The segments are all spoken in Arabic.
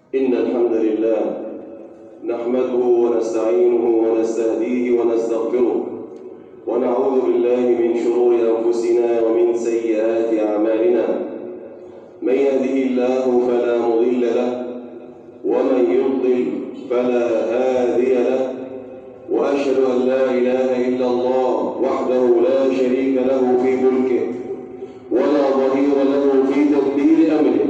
إن الحمد لله نحمده ونستعينه ونستهديه ونستغفره ونعوذ بالله من شرور أنفسنا ومن سيئات أعمالنا. من يهده الله فلا مضل له ومن يضلل فلا هادي له، وأشهد أن لا إله إلا الله وحده لا شريك له في ملكه ولا ظهير له في تدبير أمره،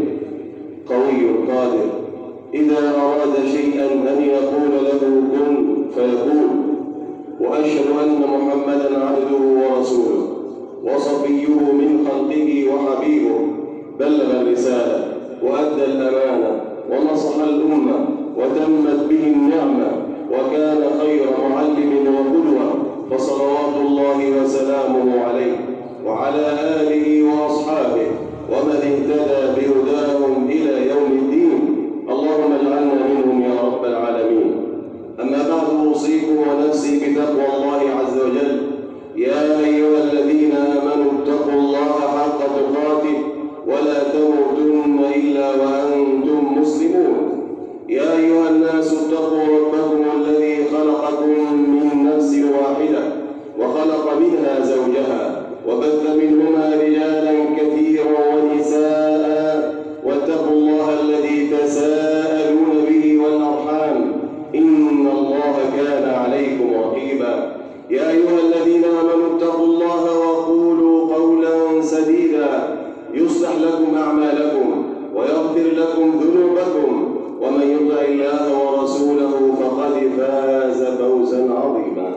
قوي قادر إذا أراد شيئا أن يقول له كن فيكون. وأشهد أن محمدًا عبده ورسوله وصفيه من خلقه وحبيبه، بلغ الرسالة وأدى الأمانة ونصح الأمة وتمت به النعمة، وكان خير معلم وقدوة، فصلوات الله وسلامه عليه وعلى آله وأصحابه ومن اهتدى بهداهم إلى يوم الدين. اللهم اجعلنا منهم يا رب العالمين. أما بعد، أوصيكم ونفسي بتقوى الله عز وجل. يا أيها الذين آمنوا اتقوا الله حق تقاته ولا تموتن إلا وأنتم مسلمون. يا أيها الناس اتقوا ربكم الذي خلقكم من نفس واحدة وخلق منها زوجها وبث منهما رجالا كثيرا ونساء، واتقوا الله الذي تساءلون به والأرحام إن الله كان عليكم رقيبا. يا أيها الذين آمنوا اتقوا الله وقولوا قولا سديدا يصلح لكم أعمالكم ويغفر لكم ذنوبكم، ومن يطع الله ورسوله فقد فاز فوزا عظيما.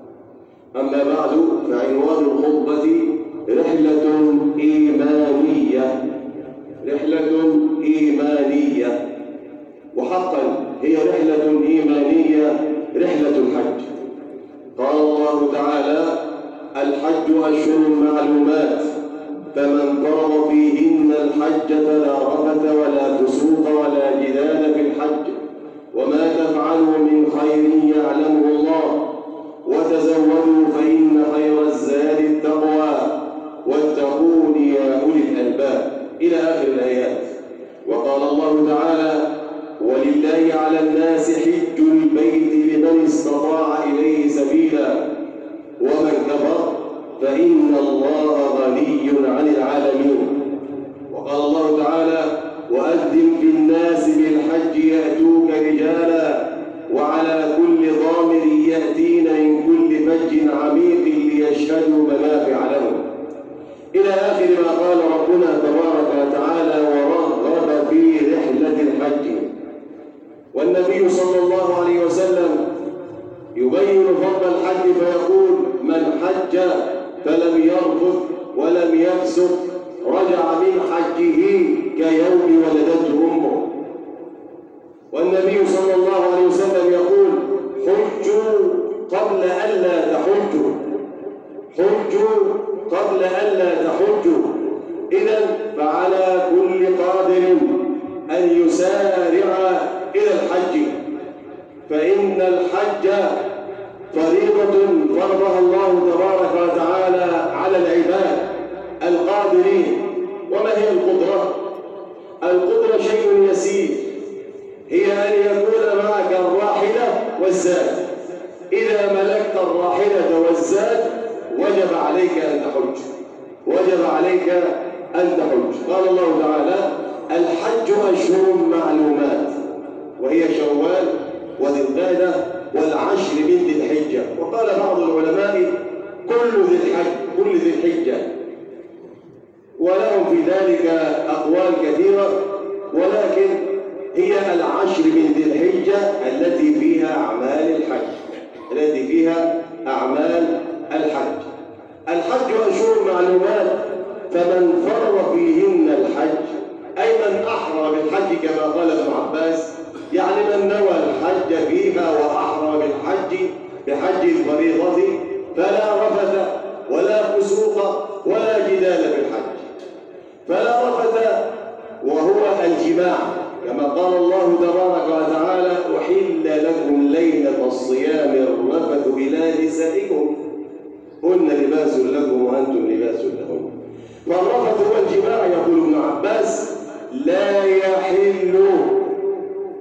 أما بعد، فعنوان الخطبة رحلة إيمانية. رحلة إيمانية، وحقا هي رحلة إيمانية، رحلة الحج. قال الله تعالى: الحج أشهر معلومات، فمن فرض فيهن الحج فلا رفث ولا فسوق ولا جدال في الحج، وما تفعلوا من خير يعلمه الله، وتزودوا فإن خير الزاد التقوى، واتقون يا أولي الألباب، إلى آخر الآيات. وقال الله تعالى: ولله على الناس حج البيت لمن استطاع إليه سبيلا، ومن كفر فإن الله غني عن العالمين. وقال الله تعالى: وأذن في الناس بالحج يأتوك رجالا وعلى كل ضامر يأتين من كل فج عميق ليشهدوا منافع لهم، إلى آخر ما قال ربنا تبارك وتعالى: ورغب في رحلة الحج. والنبي صلى الله عليه وسلم يبين فضل الحج فيقول: من حج فلم يرفث ولم يفسق رجع من حجه كيوم ولدته أمه. والنبي صلى الله عليه وسلم يقول: حجوا قبل ألا تحجوا، حجوا قبل ألا تحجوا. إذن فعلى كل قادر أن يسارع إلى الحج، فإن الحج فريضة فرضها الله تبارك وتعالى على العباد القادرين. وما هي القدرة؟ القدرة شيء يسير، هي أن يكون معك الراحلة والزاد. إذا ملكت الراحلة والزاد وجب عليك أن تحج، وجب عليك أن تحج. قال الله تعالى: الحج أشهر معلومات، وهي شوال وذي القعدة والعشر من ذي الحجة. وقال بعض العلماء: كل ذي الحجة، ولهم في ذلك أقوال كثيرة، ولكن هي العشر من ذي الحجة التي فيها أعمال الحج، التي فيها أعمال الحج. الحج أشهر معلومات، فمن فرض فيهن الحج، أي من أحرم بالحج كما قال ابن عباس، يعني من نوى الحج فيها وأحرم بالحج بحج الفريضة فلا رفث ولا فسوق ولا جدال في الحج. فلا رفث وهو الجماع، كما قال الله تبارك وتعالى: أحل لكم ليلة الصيام الرفث إلى نسائكم هن لباس لكم وأنتم لباس لهن. فالرفث هو الجماع. يقول ابن عباس: لا يحل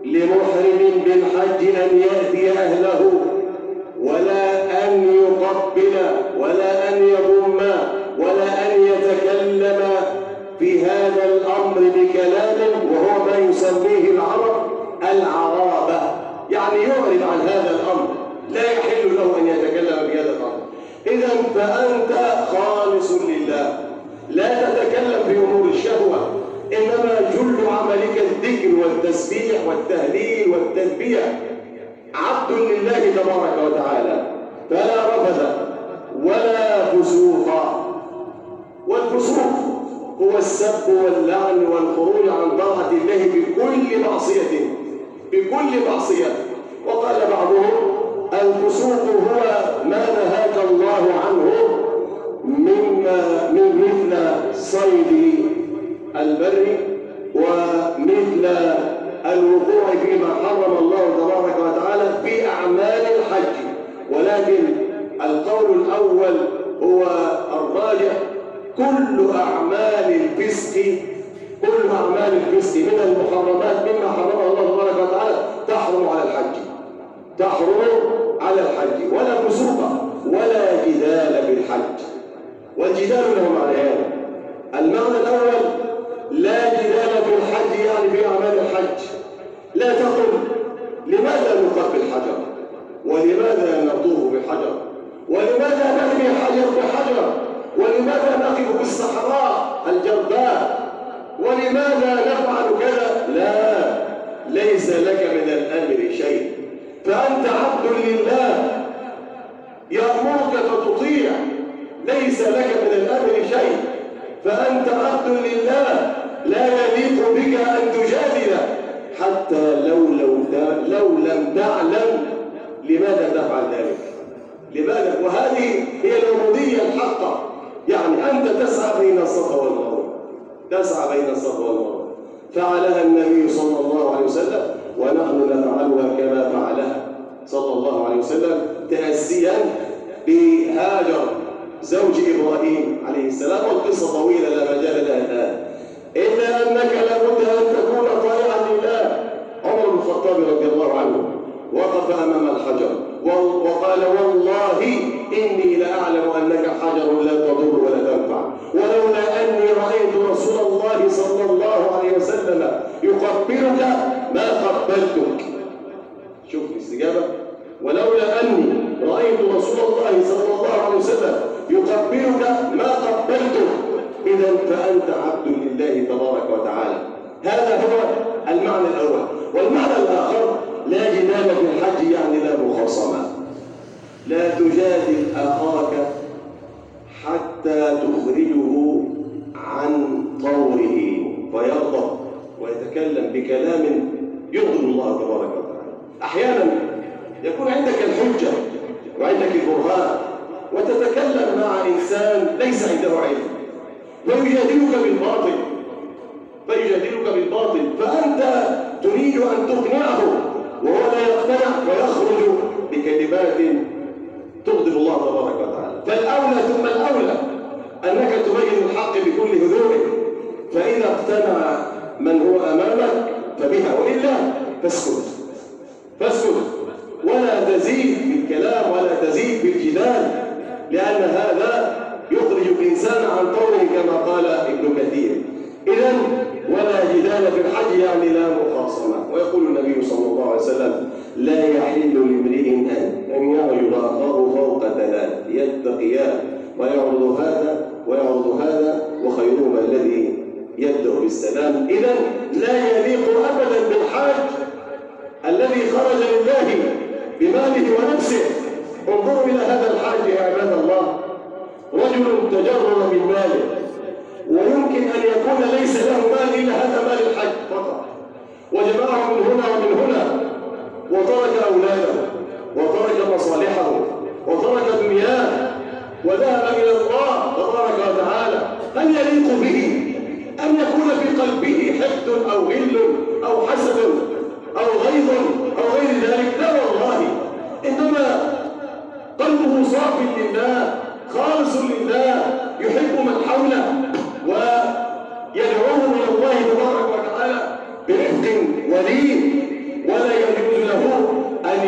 أن يأتي أهله ولا أن يقبل ولا أن يضم ولا أن يتكلم في هذا الأمر بكلام وهو ما يسميه العرب العرابة، يعني يعرض عن هذا الأمر، لا يحل له أن يتكلم بهذا الأمر. إذا فأنت خالص لله، لا تتكلم في أمور الشهوة، إنما جل عملك الذكر والتسبيح والتهليل والتذبيح، عبد لله تبارك وتعالى، فلا رفث ولا فسوق. والفسوق هو السب واللعن والخروج عن طاعة الله بكل معصية. وقال بعضهم الفسوق هو ما نهاك الله عنه من مثل صيد البر ومثل الوقوع فيما حرم الله تبارك وتعالى في أعمال الحج. ولكن القول الأول هو الراجح، كل أعمال الفسق من المحرمات مما حرمه الله تبارك وتعالى تحرم على الحج، ولا فسوق ولا جدال بالحج. والجدال له معنيان: المعنى الأول لا جدال بالحج، يعني في أعمال الحج لا تقل لماذا نقبل حجر، ولماذا نطوف بحجر، ولماذا نرمي حجر بحجر، ولماذا نقف بالصحراء الجرداء، ولماذا نفعل كذا. لا، ليس لك من الأمر شيء، فأنت عبد لله يأمرك فتطيع، ليس لك من الأمر شيء، فأنت عبد لله لا يليق بك أن تجادل حتى لو لم تعلم لماذا تفعل ذلك. لماذا؟ وهذه هي العبودية الحقة، يعني أنت تسعى بين الصفا والمروة، فعلها النبي صلى الله عليه وسلم، ونحن نفعلها كما فعلها صلى الله عليه وسلم، تأسيا بهاجر زوج إبراهيم عليه السلام. والقصة طويلة لا مجال لها الآن، إلا أنك لابد أن تكون طائعا لله. عمر بن الخطاب رضي الله عنه وقف أمام الحجر وقال: والله إني لأعلم أنك حجر لا تضر ولا تنفع، ولولا أني رأيت رسول الله صلى الله عليه وسلم يقبلك ما قبلتك. شوف الاستجابة: ولولا أني رأيت رسول الله صلى الله عليه وسلم يقبلك ما قبلتك. إذا فأنت عبد لله تبارك وتعالى. هذا هو المعنى الأول. والمعنى الآخر لا جدال في الحج، يعني لا مخاصمة، لا تجادل أخاك حتى تخرجه عن طوره فيغضب ويتكلم بكلام يغضب الله تبارك وتعالى. أحيانا يكون عندك الحجة وعندك البرهان وتتكلم مع إنسان ليس عنده علم فيجادلك بالباطل، فأنت تريد أن تقنعه وهو لا يقتنع ويخرج بكلمات تغضب الله تبارك وتعالى. فالأولى ثم الأولى أنك تبين الحق بكل هدوء، فإذا اقتنع من هو أمامك فبها، وإلا فاسكت ولا تزيد في الكلام ولا تزيد في الجدال، لأن هذا يخرج الإنسان عن طوره كما قال ابن كثير. إذن ولا جدال في الحج، يعني لا مخاصمة. ويقول النبي صلى الله عليه وسلم: لا يحل لامرئ أن يعجب أخاه فوق ثلاث يتقيان ويعرض هذا وخيرهما الذي يبدأ بالسلام. إذن لا يليق أبدا بالحاج الذي خرج لله بماله ونفسه. انظروا إلى هذا الحاج يا عباد الله، رجل تجرد من ماله، ويمكن أن يكون ليس له مال إلا هذا مال الحج فقط، وجمعه من هنا ومن هنا، وترك أولاده وترك مصالحه وترك دنياه وذهب إلى الله تبارك وتعالى. هل يليق به أن يكون في قلبه حقد أو غل أو حسد أو غيظ أو غير ذلك؟ لا والله، إنما قلبه صاف لله خالص لله، يحب من حوله ويدعوه إلى الله تبارك وتعالى برفق ولين، ولا يجوز له أن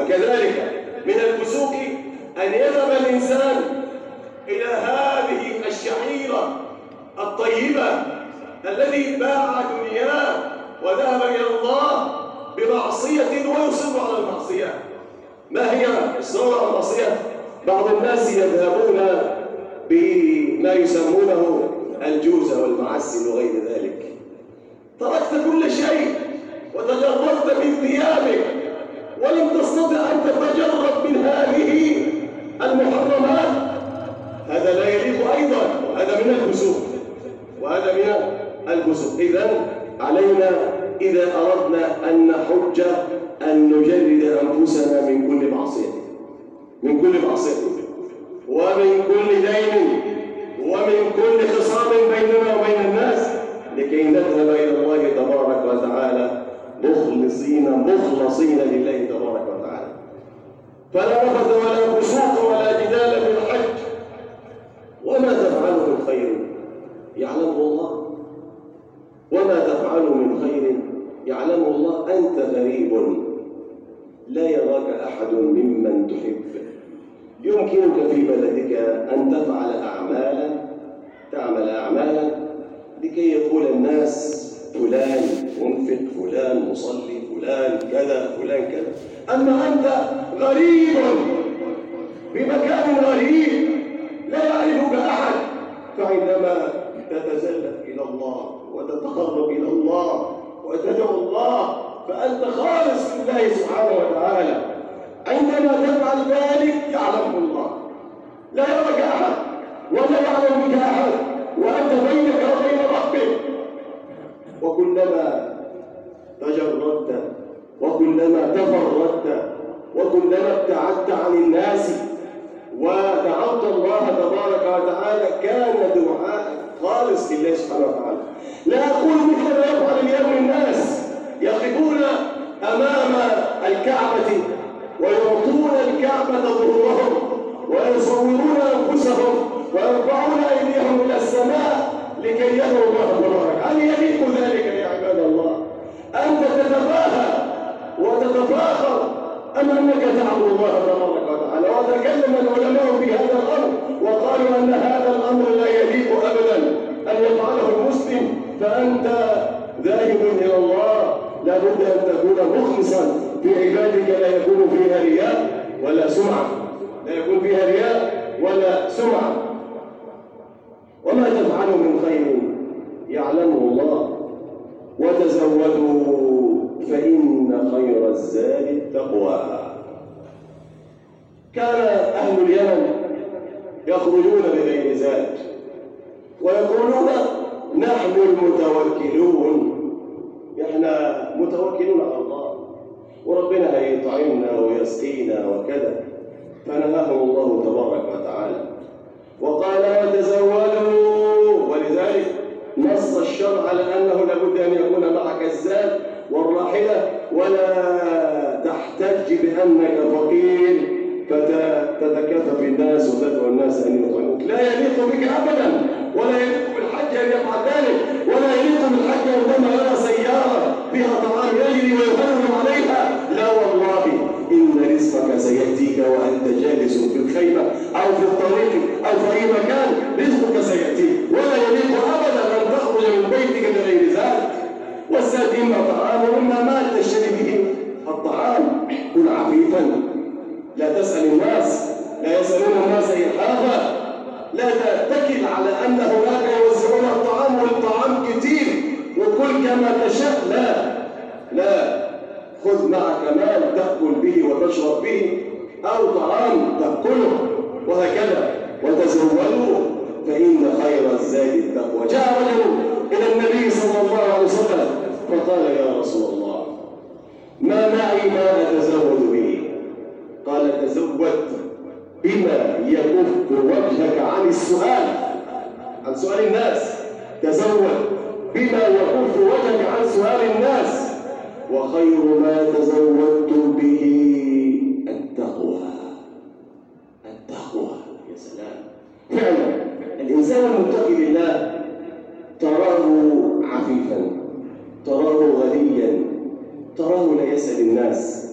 وكذلك من الفسوق أن يذهب الإنسان إلى هذه الشعيرة الطيبة الذي باع دنياه وذهب إلى الله بمعصية ويصر على المعصية. ما هي الصور على المعصية؟ بعض الناس يذهبون بما يسمونه الجوز والمعسل وغير ذلك. تركت كل شيء وتجردت من ثيابك ولم تستطع أن تتجرد من هذه المحرمات. هذا لا يليق أيضا، وهذا من الفسوق، وهذا من الفسوق. إذن علينا إذا أردنا أن نحج أن نجرد أنفسنا من كل معصية، من كل معصية، ومن كل دين، ومن كل خصام بيننا وبين الناس، لكي نذهب إلى الله تبارك وتعالى مخلصين لله تبارك وتعالى. فلا رفث ولا فسوق ولا جدال في الحج. وما تفعلوا من خير يعلمه الله، وما تفعلوا من خير يعلمه الله. أنت غريب لا يراك أحد ممن تحب. يمكنك في بلدك أن تعمل أعمالا لكي يقول الناس فلان منفق، فلان مصلي، فلان كذا، فلان كذا. أما أنت غريب بمكان غريب لا يعرفك أحد. فعندما تتزلف إلى الله وتتقرب إلى الله وتدعو الله فأنت خالص لله سبحانه وتعالى. عندما تفعل ذلك يعلمه الله، لا يراك أحد ولا يعلم بك أحد، وأنت بينك وبين ربك. وكلما تجردت وكلما تفردت وكلما ابتعدت عن الناس ودعوت الله تبارك وتعالى كان دعاء خالص لله سبحانه وتعالى. لا أقول مثل ما يفعل اليوم الناس، يقفون أمام الكعبة ويعطون الكعبة ظهورهم ويصورون أنفسهم ويرفعون أيديهم إلى السماء لكي يدعوا الله تبارك. هل يليق ذلك يا عباد الله؟ أنت تتباهى وتتفاخر أم أنك تعبد الله تبارك وتعالى؟ وتكلم العلماء في هذا الأمر وقالوا أن هذا الأمر لا يليق أبدا أن يفعله المسلم. فأنت ذاهب إلى الله لا بد أن تكون مخلصا في عبادك، لا يكون فيها رياء ولا سمعة، لا يكون فيها رياء ولا سمعة. وما تفعلوا من خير يعلمه الله، وتزودوا فإن خير الزاد التقوى. كان أهل اليمن يخرجون بغير زاد ويقولون نحن المتوكلون، احنا متوكلون على الله وربنا هيطعمنا ويسقينا وكذا. فنهاهم الله تبارك وتعالى وقال وتزودوا، ولذلك نص الشرع على أنه لابد أن يكون معك الزاد والراحلة، ولا تحتج بأنك فقير فتتكفف بالناس وتدعو الناس أن يطعموك. لا يليق بك أبدا، ولا يليق بالحج أن يفعل ذلك، ولا يليق بالحج عندما يرى سيارة فيها طعام يجري ويهرب عليها. لا والله، إن رزقك سيأتيك وأنت جالس في الخيمة أو في الطريق أو في أي مكان، رزقك سيأتيك. ولا يليق أبدا أن تخرج من بيتك بغير ذلك. والزاد إما طعام وإما مال تشتري به الطعام. كن عفيفا، لا تسأل الناس، لا يسألون الناس إلحافا. لا تتكل على أن هناك يوزعون الطعام والطعام كتير وكل كما تشاء. لا، خذ معك مال تأكل به وتشرب به أو طعام تأكله، وهكذا. وتزودوا فإن خير الزاد التقوى. جاء رجل إلى النبي صلى الله عليه وسلم فقال يا رسول الله ما معي ما أتزود به؟ قال تزود بما يكف وجهك عن السؤال، عن سؤال الناس. تزود بما يكف وجهك عن سؤال الناس، وخير ما تزودتم به التقوى. التقوى، يا سلام. فعلا الإنسان المتقي لله تراه عفيفا، تراه غنيا، تراه لا يسأل الناس،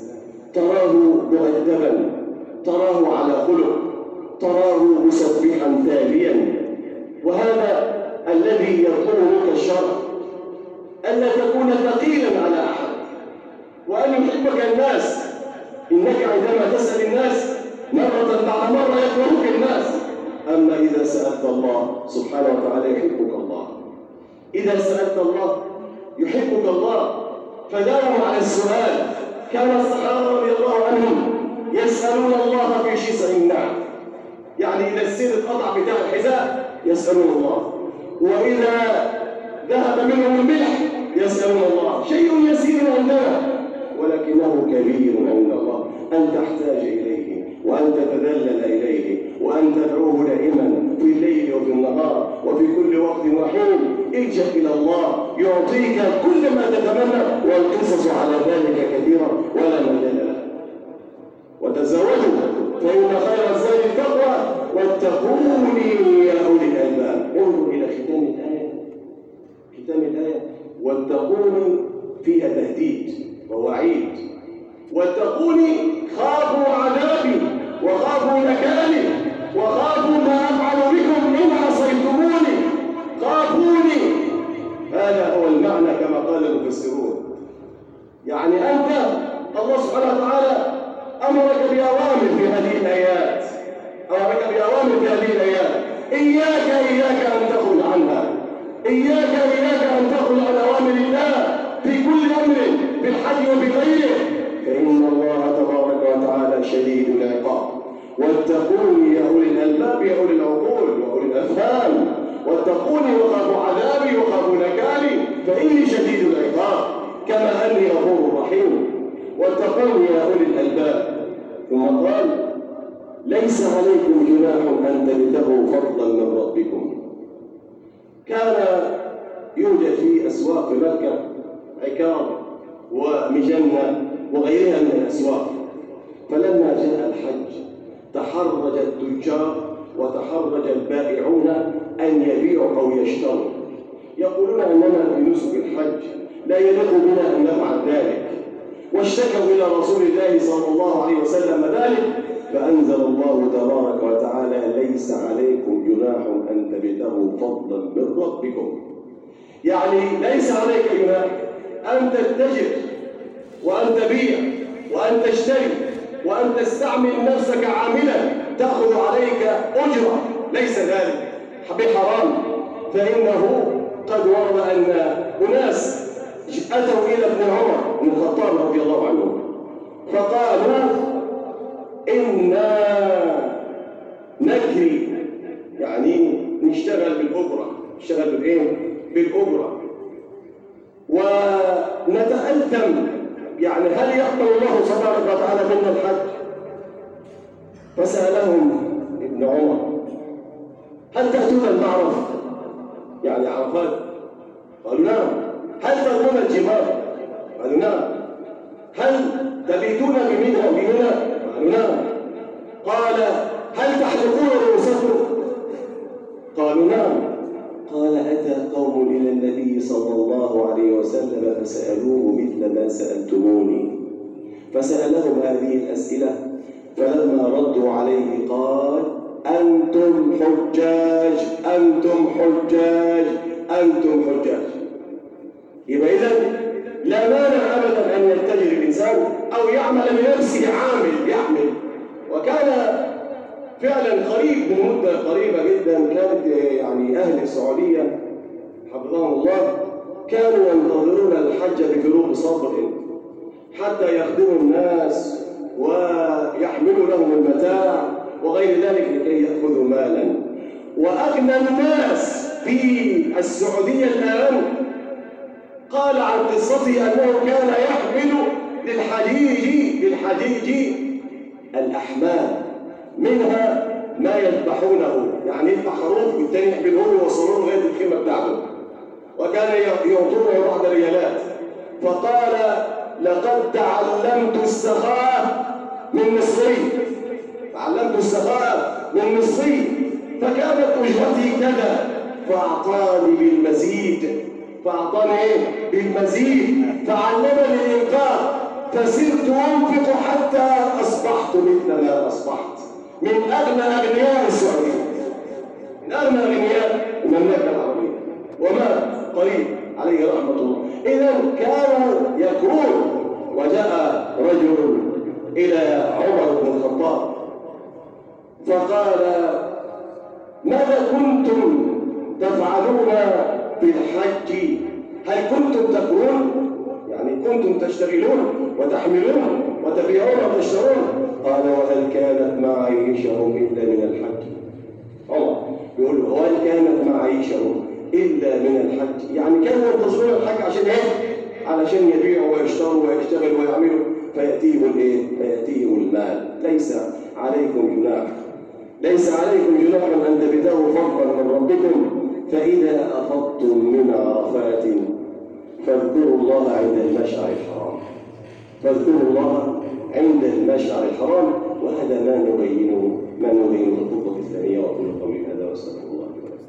تراه مؤدبا، تراه على خلق، تراه مسبحا تاليا. وهذا الذي يطلب منك الشرع، ألا تكون ثقيلا على أحد، وأن يحبك الناس. إنك عندما تسأل الناس مرة بعد مرة يكرهك الناس. أما إذا سألت الله سبحانه وتعالى يحبك الله. إذا سألت الله يحبك الله. فداوم على السؤال. كان الصحابة رضي الله عنهم يسألون الله في شسع النعم، يعني إذا السير اتقطع بتاع الحذاء يسألون الله، وإذا ذهب منهم الملح يسألون الله. شيء يسير عندنا ولكنه كبير عند الله، أن تحتاج إليه وأن تتذلل إليه وأن تدعوه دائما في الليل وفي النهار وفي كل وقت وحين. الجأ إلى الله يعطيك كل ما تتمنى، والقصص على ذلك كثيرة ولا مجال له. وتزودوا فإن خير الزاد التقوى واتقوني يا أولي الألباب. انظر إلى ختام الآية. واتقوني فيها تهديد ووعيد. واتقوني خافوا عذابي وخافوا نكالي وخافوا ما أفعل بكم إن عصيتموني. خافوني. هذا هو المعنى كما قال المفسرون. يعني أنت الله سبحانه وتعالى أمرك بأوامر في هذه الآيات، أمرك بأوامر في هذه الآيات. إياك أن تخرج عنها، إياك أن تخرج عن أوامر الله في كل أمر، في الحج وفي غيره، فإن الله تبارك وتعالى شديد العقاب. واتقوني يا أولي الألباب، يا أولي العقول وأولي الأفهام. واتقوني وخافوا عذابي وخافوا نكالي فإني شديد العقاب كما أني غفور رحيم. واتقوني يا أولي الألباب. ثم قال: ليس عليكم جناح أن تبتغوا فضلا من ربكم. كان يوجد في أسواق مكة عكاظ ومجنة وغيرها من الأسواق. فلما جاء الحج تحرج التجار وتحرج البائعون أن يبيعوا أو يشتروا، يقولون أننا في نسك الحج لا يليق بنا أن نفعل ذلك، واشتكوا إلى رسول الله صلى الله عليه وسلم ذلك. فأنزل الله تبارك وتعالى: ليس عليكم جناح أن تبتغوا فضلا من ربكم. يعني ليس عليك جناح أن تتجر وأن تبيع وأن تشتري وأن تستعمل نفسك عاملا تأخذ عليك أجرة، ليس ذلك بحرام. فإنه قد ورد أن أناس أتوا إلى ابن عمر بن الخطاب رضي الله عنه فقالوا: إنا نجري، يعني نشتغل بالأجرة، نشتغل بالإيه؟ بالأجرة، ونتألم، يعني هل يقبل الله سبحانه وتعالى منا الحج؟ فسألهم ابن عمر: هل تأتون المعرف؟ يعني عرفات؟ قالوا: نعم. هل ترمون الجمار؟ قالوا: نعم. هل تبيتون بمنى؟ قالوا: نعم. قال: هل تحلقون رؤوسكم؟ قالوا: نعم. قال: أتى قوم إلى النبي صلى الله عليه وسلم فسألوه مثل ما سألتموني، فسألهم هذه الأسئلة، فلما ردوا عليه قال: أنتم حجاج، أنتم حجاج، أنتم حجاج. يبقى إذن لا مانع أبدا أن يتجر الإنسان أو يعمل بنفسه يعمل. وكان فعلا قريب من مدة قريبة جدا كانت يعني أهل السعودية حفظهم الله كانوا ينتظرون الحج بفروغ صبر حتى يخدموا الناس ويحملوا لهم المتاع وغير ذلك لكي يأخذوا مالا. وأغنى الناس في السعودية الآن قال عن قصته أنه كان يحمل للحجيج الأحمال، منها ما يذبحونه، يعني يذبح خروف والتاني يحمله ويوصلوه لغاية الخيمة بتاعته، وكان يعطونه بعض ريالات. فقال: لقد تعلمت السخاء من مصري، تعلمت السخاء من مصري، فكانت أجرتي كذا، فأعطاني بالمزيد، فأعطاني بالمزيد، فعلمني الإنفاق، فسرت أنفق حتى أصبحت مثل ما أصبحت، من أغنى أغنياء السعودية، من أغنى أغنياء المملكة العربية، ومات قريب عليه رحمة الله. إذن كانوا يكرون. وجاء رجل إلى عمر بن الخطاب فقال: ماذا كنتم تفعلون في الحج؟ هل كنتم تكرون؟ يعني كنتم تشتغلون وتحملون وتبيعون وتشترون؟ قال: وهل كانت معايشهم إلا من الحج؟ عمر يقول له: وهل كانت معايشهم إلا من الحج؟ يعني كانوا ينتظرون الحج عشان إيه؟ علشان يبيعوا ويشتروا ويشتغلوا ويعملوا، فيأتيهم الإيه؟ فيأتيهم المال. ليس عليكم جناح أن تبتغوا فضلا من ربكم، فإذا أفضتم من عرفات فاذكروا الله عند المشعر الحرام. وهذا ما نبينه في الخطبة الثانية. وأقول قولي هذا واستغفر الله لي ولكم.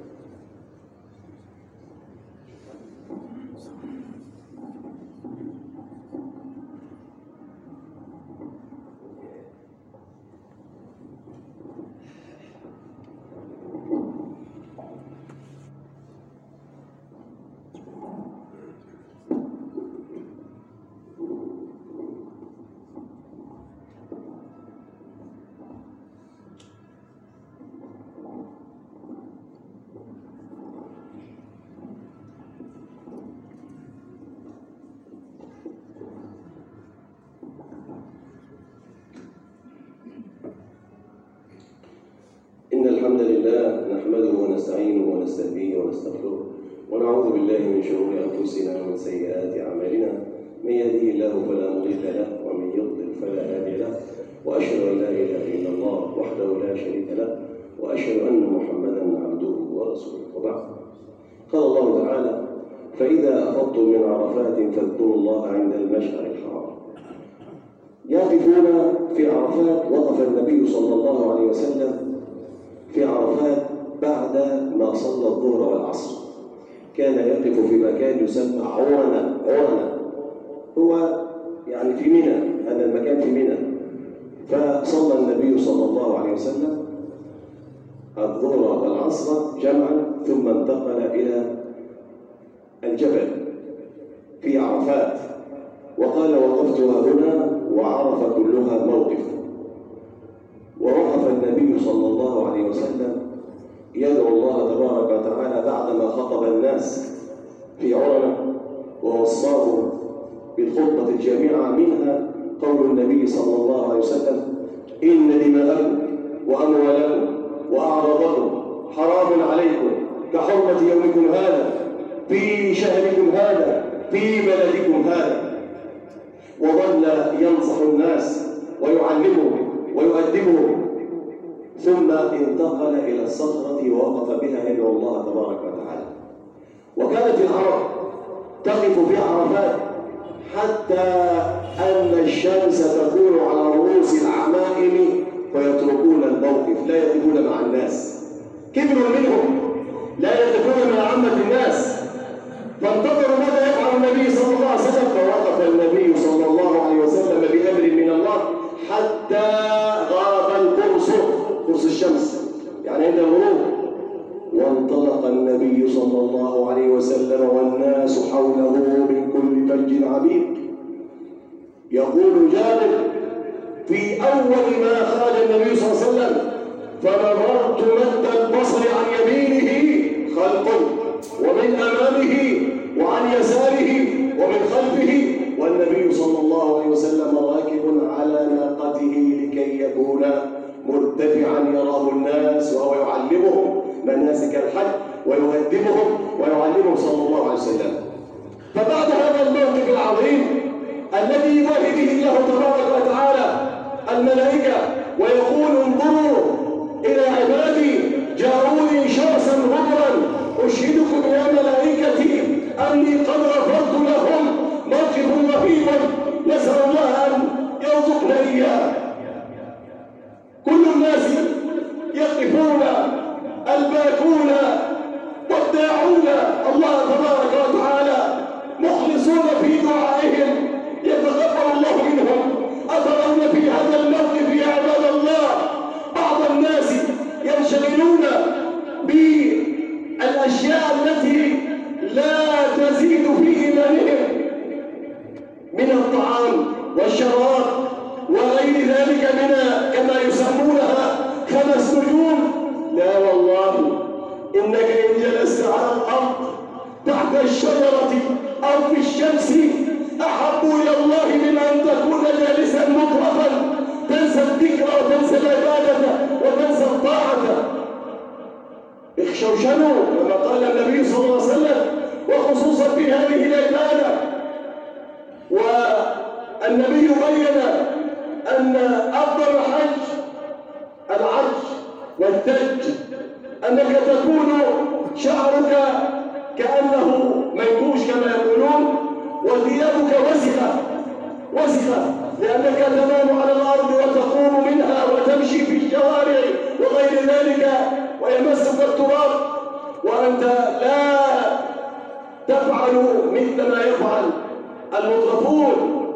إن الحمد لله نحمده ونستعينه ونستهديه ونستغفره ونعوذ بالله من شرور أنفسنا ومن سيئات أعمالنا. من يهديه الله فلا مضل له ومن يضلل فلا هادي له. وأشهد أن لا إله إلا الله وحده لا شريك له وأشهد أن محمدا عبده ورسوله. وبعد، قال الله تعالى: فإذا أفضتم من عرفات فاذكروا الله عند المشعر الحرام. يقفون في عرفات. وقف النبي صلى الله عليه وسلم في عرفات بعد ما صلى الظهر والعصر. كان يقف في مكان يسمى عرنة. هو يعني في منى، هذا المكان في منى. فصلى النبي صلى الله عليه وسلم الظهر والعصر جمعا، ثم انتقل إلى الجبل في عرفات وقال: وقفتها هنا وعرف كلها موقف. ووقف النبي صلى الله عليه وسلم يدعو الله تبارك وتعالى بعدما خطب الناس في عرنة ووصاهم بالخطبة الجامعة، منها قول النبي صلى الله عليه وسلم: إن دماءكم وأموالكم وأعراضكم حرام عليكم كحرمة يومكم هذا في شهركم هذا في بلدكم هذا. وظل ينصح الناس ويعلمهم ويؤدبهم، ثم انتقل إلى الصخرة ووقف بها يدعو الله تبارك وتعالى. وكانت العرب تقف في عرفات حتى أن الشمس تكون على رؤوس العمائم فيتركون الموقف، لا يقفون مع الناس. كبروا منهم، لا يقفون مع عامة الناس. فانتظروا ماذا يفعل النبي صلى الله عليه وسلم، فوقف النبي صلى الله عليه وسلم بأمر من الله حتى غاب قرص الشمس، يعني عند الغروب. وانطلق النبي صلى الله عليه وسلم والناس حوله من كل فج عميق. يقول جابر: في أول ما خرج النبي صلى الله عليه وسلم فنظرت مد البصر عن يمينه خلق، ومن أمامه وعن يساره ومن خلفه، والنبي صلى الله عليه وسلم راكب على ناقته لكي يكون مرتفعا يراه الناس، وهو يعلمهم مناسك الحج ويؤدبهم ويعلمهم صلى الله عليه وسلم. فبعد هذا الموقف العظيم الذي يواهي به الله تبارك وتعالى الملائكة ويقول: انظروا إلى عبادي جاءوني شخصا غبرا أشهدكم يا ملائكتي أني قد غفرت لهم. موقف رهيب نسأل الله أن يرزقنا إياه. كل الناس يقفون الباكون والداعون الله تبارك وتعالى مخلصون في دعائهم، يتقبل الله منهم والشراب وغير ذلك من كما يسمونها 5 نجوم. لا والله، إنك إن جلست على الأرض تحت الشجرة أو في الشمس أحب إلى الله من أن تكون جالسا مطرفا تنسى الذكر وتنسى العبادة وتنسى الطاعة. اخشوشنوا كما قال النبي صلى الله عليه وسلم، وخصوصا في هذه العبادة. والنبي بين أن أفضل الحج العج والتج، أنك تكون شعرك كأنه منكوش كما يقولون، وثيابك وسخة لأنك تنام على الأرض وتقوم منها وتمشي في الشوارع وغير ذلك ويمسك التراب، وأنت لا تفعل مثل ما يفعل المطرفون،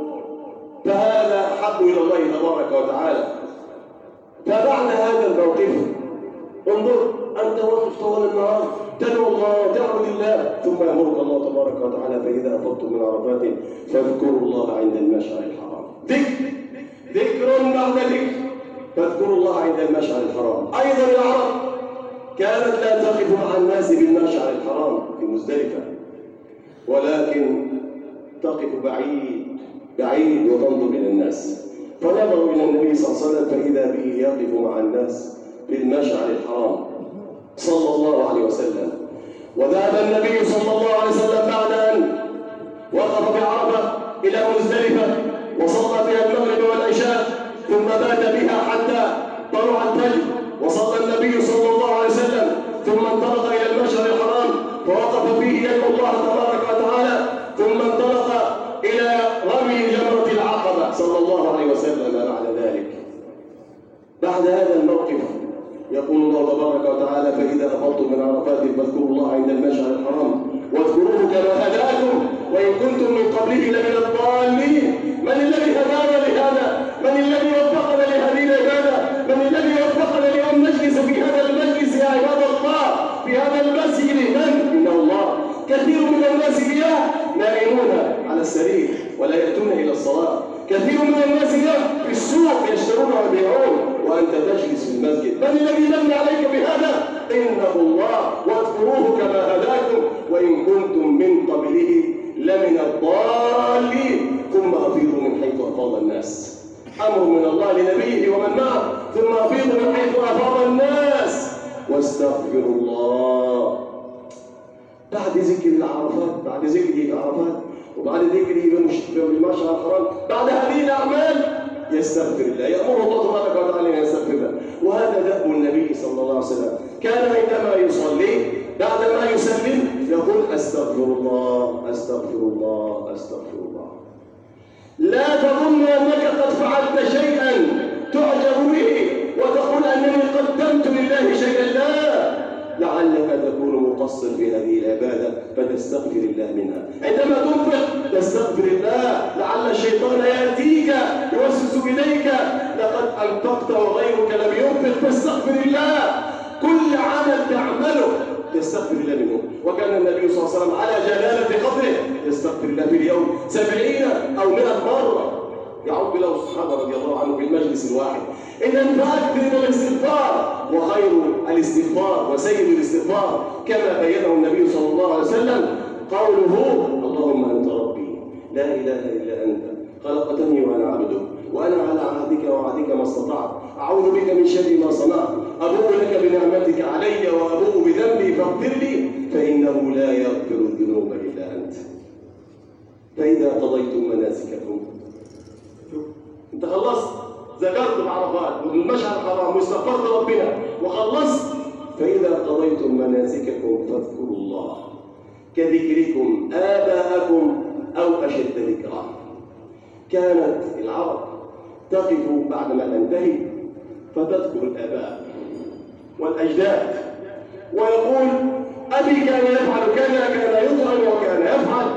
فهذا حق إلى الله تبارك وتعالى. فبعد هذا الموقف انظر، أنت واقف طوال النهار تدعو الله تعبد الله، ثم يأمرك الله تبارك وتعالى فإذا أفضتم من عرفات فاذكروا الله عند المشعر الحرام. ذكر بعد ذكر، فاذكروا الله عند المشعر الحرام. أيضا العرب كانت لا تقف مع الناس بالمشعر الحرام في مزدلفة، ولكن تقف بعيد وتنظر إلى الناس. فنظروا إلى النبي صلى الله عليه وسلم فإذا به يقف مع الناس في المشعر الحرام صلى الله عليه وسلم. وذهب النبي صلى الله عليه وسلم بعد أن وقف بعرفة إلى مزدلفة وصلى بها المغرب والعشاء، ثم بات بها حتى طلع الفجر، وصلى النبي صلى الله عليه وسلم، ثم انطلق إلى المشعر الحرام فوقف فيه يدعو الله تبارك وتعالى، ثم انطلق إلى رمي جمرة العقبة صلى الله عليه وسلم. بعد ذلك، بعد هذا الموقف يقول الله تبارك وتعالى فإذا أفضتم من عرفات فاذكروا الله عند المشعر الحرام واذكروه كما هداكم وإن كنتم من قبله لمن الضالين. من الذي هدانا لهذا؟ من الذي وفقنا لهذه العبادة؟ من الذي وفقنا لأن نجلس في هذا المجلس يا عباد الله، في هذا المسجد؟ من؟ إنه الله. كثير من الناس اليوم نائمون على السرير ولا يأتون إلى الصلاة. كثير من الناس اليوم في السوق يشترون ويبيعون وأنت تجلس في المسجد. من الذي من عليك بهذا؟ إنه الله. واذكروه كما هداكم وإن كنتم من قبله لمن الضالين. ثم أفيضوا من حيث أفاض الناس. أمر من الله لنبيه ومن معه. ثم أفيضوا من حيث أفاض الناس واستغفروا الله. بعد ذكر العرفات، بعد ذكره العرفات وبعد ذكره بالمشعر الحرام، بعد هذه الأعمال يستغفر الله، يأمر الله تبارك وتعالى أن يستغفر الله. وهذا دأب النبي صلى الله عليه وسلم. كان عندما يصلي بعد ما يسلم يقول أستغفر الله أستغفر الله أستغفر الله. لا تظن أنك قد فعلت شيئا تعجب به وتقول أنني قدمت لله شيئا، لا، لعلك تكون مقصر في هذه العبادة فتستغفر الله منها. عندما تنفق تستغفر الله، لعل الشيطان يأتيك يوسوس إليك لقد أنفقت وغيرك لم ينفق، فاستغفر الله. كل عمل تعمله تستغفر الله منه. وكان النبي صلى الله عليه وسلم على جلالة قدره يستغفر الله في اليوم 70 أو 100 مرة، يعود له الصحابة رضي الله عنه في المجلس الواحد. إذا فأكثر من الاستغفار، وخير الاستغفار وسيد الاستغفار كما بينه النبي صلى الله عليه وسلم قوله اللهم أنت ربي لا إله إلا أنت خلقتني وأنا عبدك وأنا على عهدك ووعدك ما استطعت أعوذ بك من شر ما صنعت أبوء لك بنعمتك علي وأبوء بذنبي فاغفر لي فإنه لا يغفر الذنوب إلا أنت. فإذا قضيتم مناسككم، أنت خلصت، ذكرت بعرفات والمشعر الحرام واستغفرت ربنا وخلصت، فإذا قضيتم مناسككم فاذكروا الله كذكركم آباءكم أو أشد ذكرا. كانت العرب تقف بعدما تنتهي فتذكر الآباء والأجداد ويقول أبي كان يفعل كذا، كان يطعم وكان يفعل،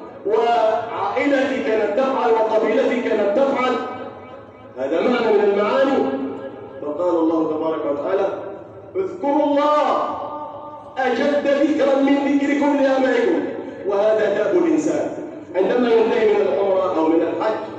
وعائلتي كانت تفعل وقبيلتي كانت تفعل. هذا معنى من المعاني. فقال الله تبارك وتعالى اذكروا الله أجد ذكرا من ذكركم لآبائكم. وهذا دأب الإنسان عندما ينتهي من العمرة أو من الحج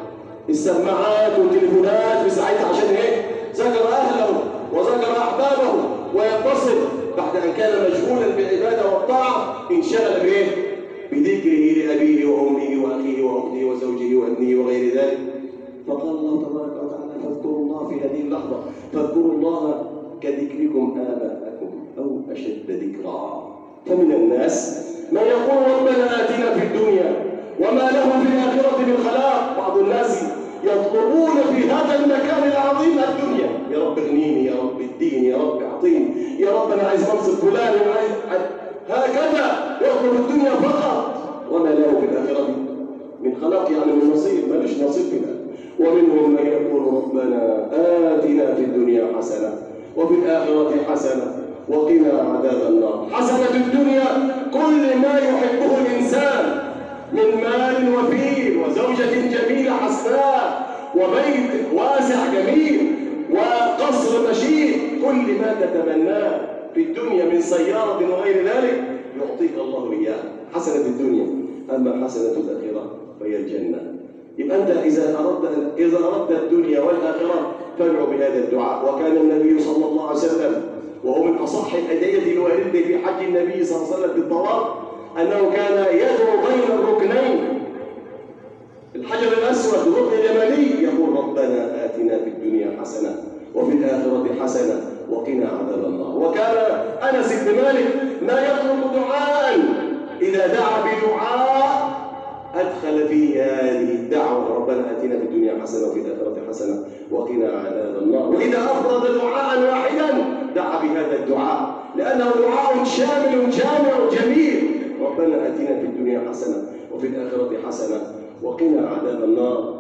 السماعات والتليفونات في ساعتها عشان ايه؟ ذكر اهله وذكر احبابه ويتصل بعد ان كان مشغولا بالعباده والطاعه انشغل بايه؟ بذكره لابيه وامه واخيه واخته وزوجه وابنه وغير ذلك. فقال الله تبارك وتعالى فاذكروا الله في هذه اللحظه، فاذكروا الله كذكركم آباءكم أو أشد ذكرا. فمن الناس من يقول ربنا آتنا في الدنيا وما له في الآخرة من خلاق. بعض الناس يطلبون في هذا المكان العظيم الدنيا، يا رب اغنيني، يا رب الدين، يا رب اعطيني، يا رب أنا عايز منصب فلان، هكذا يطلب الدنيا فقط وما له في الآخرة من خلاق، يعني من نصيب، مالش نصيب فيها. ومنهم من يقول ربنا آتنا في الدنيا حسنة وفي الآخرة حسنة وقنا عذاب النار. حسنة الدنيا كل ما يحبه الإنسان من مال وفير وزوجة جميلة حسناء وبيت واسع جميل وقصر مشيد، كل ما تتمناه في الدنيا من سيارة وغير ذلك يعطيك الله إياه، حسنة الدنيا. أما حسنة الآخرة فهي الجنة. يبقى أنت إذا أردت الدنيا والآخرة فادعو بهذا الدعاء. وكان النبي صلى الله عليه وسلم وهو من أصح الهدية لوالده في حج النبي صلى الله عليه وسلم في الطواف أنه كان يدعو بين الركنين الحجر الأسود الركن اليماني يقول ربنا آتنا في الدنيا حسنة وفي الآخرة حسنة وقنا عذاب النار. وكان أنس بن مالك ما يطلب دعاء إذا دعا بدعاء أدخل فيه هذه الدعوة ربنا آتنا في الدنيا حسنة وفي الآخرة حسنة وقنا عذاب النار. وإذا أفرد دعاء واحدا دعا بهذا الدعاء لأنه دعاء شامل جامع جميل. ربنا آتنا في الدنيا حسنة وفي الآخرة حسنة وقنا عذاب النار.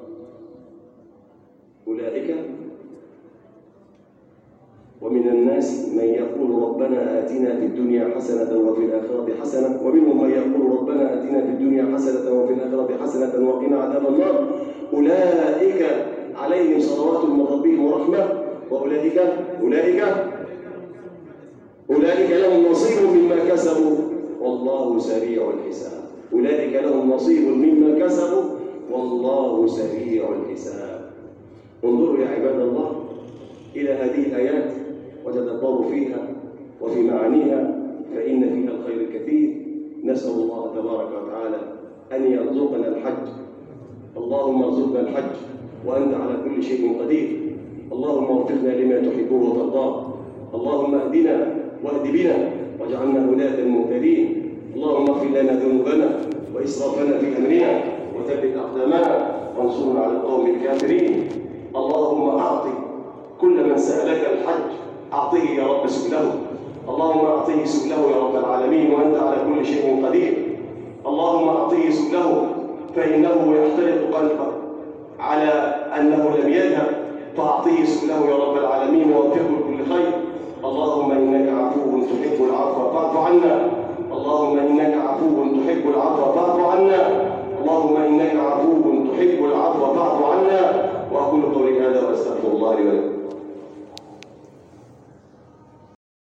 أولئك ومن الناس من يقول ربنا آتنا في الدنيا حسنة وفي الآخرة حسنة ومنهم من يقول ربنا آتنا في الدنيا حسنة وفي الآخرة حسنة وقنا عذاب النار. أولئك عليهم صلوات من ربهم ورحمة أولئك لهم نصيب مما كسبوا والله سريع الحساب. أولئك لهم نصيب مما كسبوا والله سريع الحساب. انظروا يا عباد الله إلى هذه الآيات وتدبروا فيها وفي معانيها فإن فيها الخير الكثير. نسأل الله تبارك وتعالى أن يرزقنا الحج. اللهم ارزقنا الحج وأنت على كل شيء قدير. اللهم وفقنا لما تحبه وترضاه. اللهم اهدنا واهد بنا واجعلنا هداة مهتدين. اللهم اغفر لنا ذنوبنا وإسرافنا في أمرنا وثبت أقدامنا وانصرنا على القوم الكافرين. اللهم أعطي كل من سألك الحج أعطيه يا رب سؤله. اللهم أعطيه سؤله يا رب العالمين وأنت على كل شيء قدير. اللهم أعطيه سؤله فإنه يختلط قلبه على أنه لم يذهب، فأعطيه سؤله يا رب العالمين ووفقه لكل خير. اللهم إنك عفو تحب العفو فاعف عنا. اللهم إنك عفو تحب العفو فاعف عنا. اللهم إنك عفو تحب العفو فاعف عنا. وأقول قولي هذا وأستغفر الله لي ولكم.